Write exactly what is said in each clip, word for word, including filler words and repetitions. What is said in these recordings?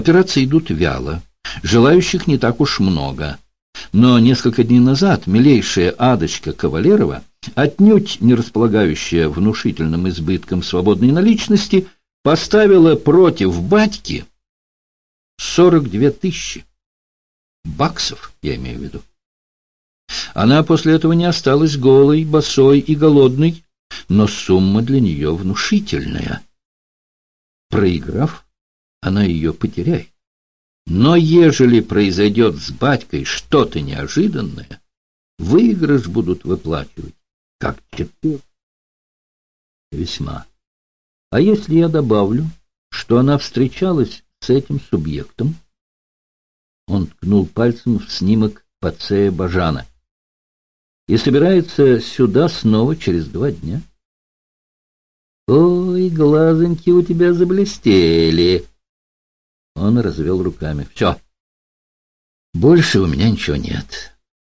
Операции идут вяло, желающих не так уж много. Но несколько дней назад милейшая Адочка Кавалерова, отнюдь не располагающая внушительным избытком свободной наличности, поставила против батьки сорок две тысячи. Баксов, я имею в виду. Она после этого не осталась голой, босой и голодной, но сумма для нее внушительная. Проиграв, она ее потеряет. Но ежели произойдет с батькой что-то неожиданное, выигрыш будут выплачивать, как четыре. Весьма. А если я добавлю, что она встречалась с этим субъектом? Он ткнул пальцем в снимок Пацея Бажана. И собирается сюда снова через два дня. Ой, глазоньки у тебя заблестели. Он развел руками. Все. Больше у меня ничего нет.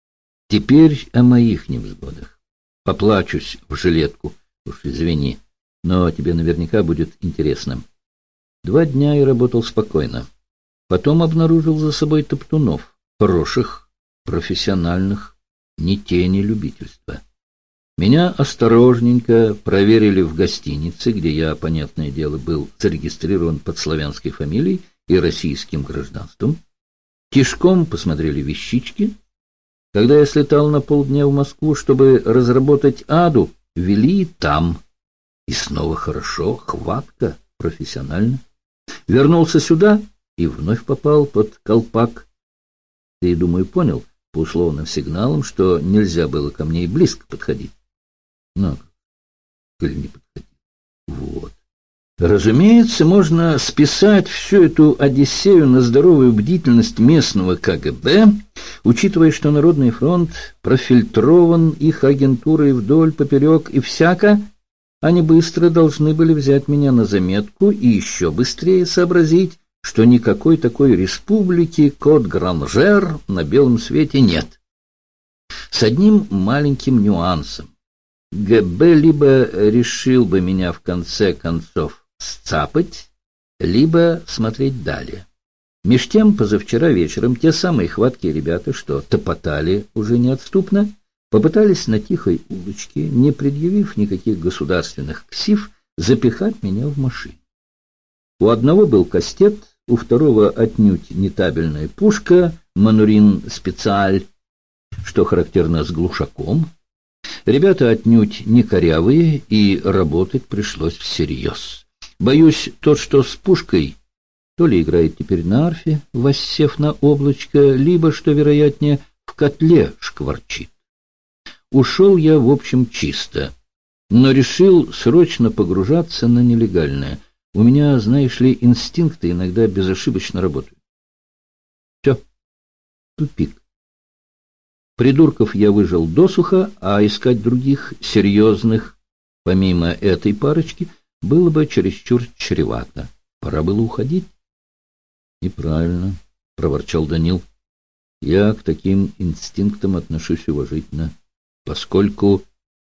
Теперь о моих невзгодах. Поплачусь в жилетку. Уж извини, но тебе наверняка будет интересно. Два дня я работал спокойно. Потом обнаружил за собой топтунов. Хороших, профессиональных, ни тени любительства. Меня осторожненько проверили в гостинице, где я, понятное дело, был зарегистрирован под славянской фамилией и российским гражданством. Тишком посмотрели вещички. Когда я слетал на полдня в Москву, чтобы разработать Аду, вели там. И снова хорошо, хватка, профессионально. Вернулся сюда и вновь попал под колпак. Ты, думаю, понял по условным сигналам, что нельзя было ко мне и близко подходить. Ну, или не подходить. Вот. Разумеется, можно списать всю эту одиссею на здоровую бдительность местного ка гэ бэ, учитывая, что Народный фронт профильтрован их агентурой вдоль, поперек и всяко, они быстро должны были взять меня на заметку и еще быстрее сообразить, что никакой такой республики Кот-Гранжер на белом свете нет. С одним маленьким нюансом. гэ бэ либо решил бы меня в конце концов сцапать, либо смотреть далее. Меж тем, позавчера вечером те самые хваткие ребята, что топотали уже неотступно, попытались на тихой улочке, не предъявив никаких государственных ксив, запихать меня в машину. У одного был кастет, у второго отнюдь не табельная пушка «Манурин Специаль», что характерно с глушаком. Ребята отнюдь не корявые, и работать пришлось всерьез. Боюсь, тот, что с пушкой, то ли играет теперь на арфе, воссев на облачко, либо, что вероятнее, в котле шкварчит. Ушел я, в общем, чисто, но решил срочно погружаться на нелегальное. У меня, знаешь ли, инстинкты иногда безошибочно работают. Все, тупик. Придурков я выжил досуха, а искать других серьезных, помимо этой парочки, было бы чересчур чревато. Пора было уходить. — Неправильно, — проворчал Данил. — Я к таким инстинктам отношусь уважительно, поскольку...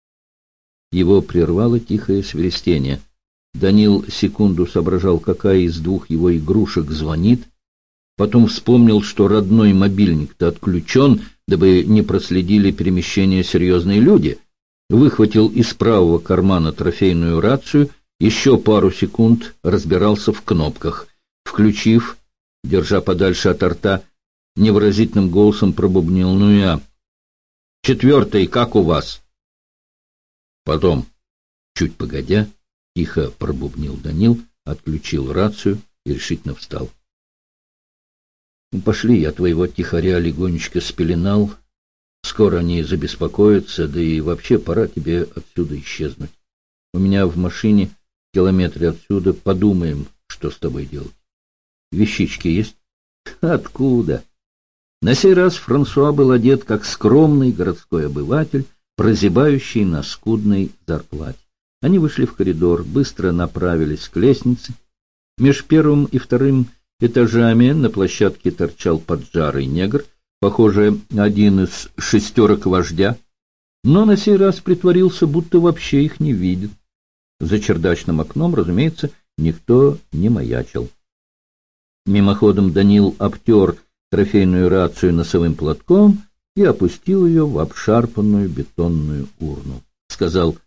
Его прервало тихое свиристение. Данил секунду соображал, какая из двух его игрушек звонит, потом вспомнил, что родной мобильник-то отключен, дабы не проследили перемещение серьезные люди, выхватил из правого кармана трофейную рацию, еще пару секунд разбирался в кнопках. Включив, держа подальше от рта, невыразительным голосом пробубнил: «Ну я. Четвертый, как у вас?» Потом, чуть погодя, тихо пробубнил Данил, отключил рацию и решительно встал. «Ну, пошли, я твоего тихоря легонечко спеленал. Скоро они забеспокоятся, да и вообще пора тебе отсюда исчезнуть. У меня в машине в километре отсюда, подумаем, что с тобой делать. Вещички есть?» «Откуда?» На сей раз Франсуа был одет как скромный городской обыватель, прозябающий на скудной зарплате. Они вышли в коридор, быстро направились к лестнице. Меж первым и вторым этажами на площадке торчал поджарый негр, похоже, один из шестерок вождя, но на сей раз притворился, будто вообще их не видит. За чердачным окном, разумеется, никто не маячил. Мимоходом Данил обтер трофейную рацию носовым платком и опустил ее в обшарпанную бетонную урну. Сказал: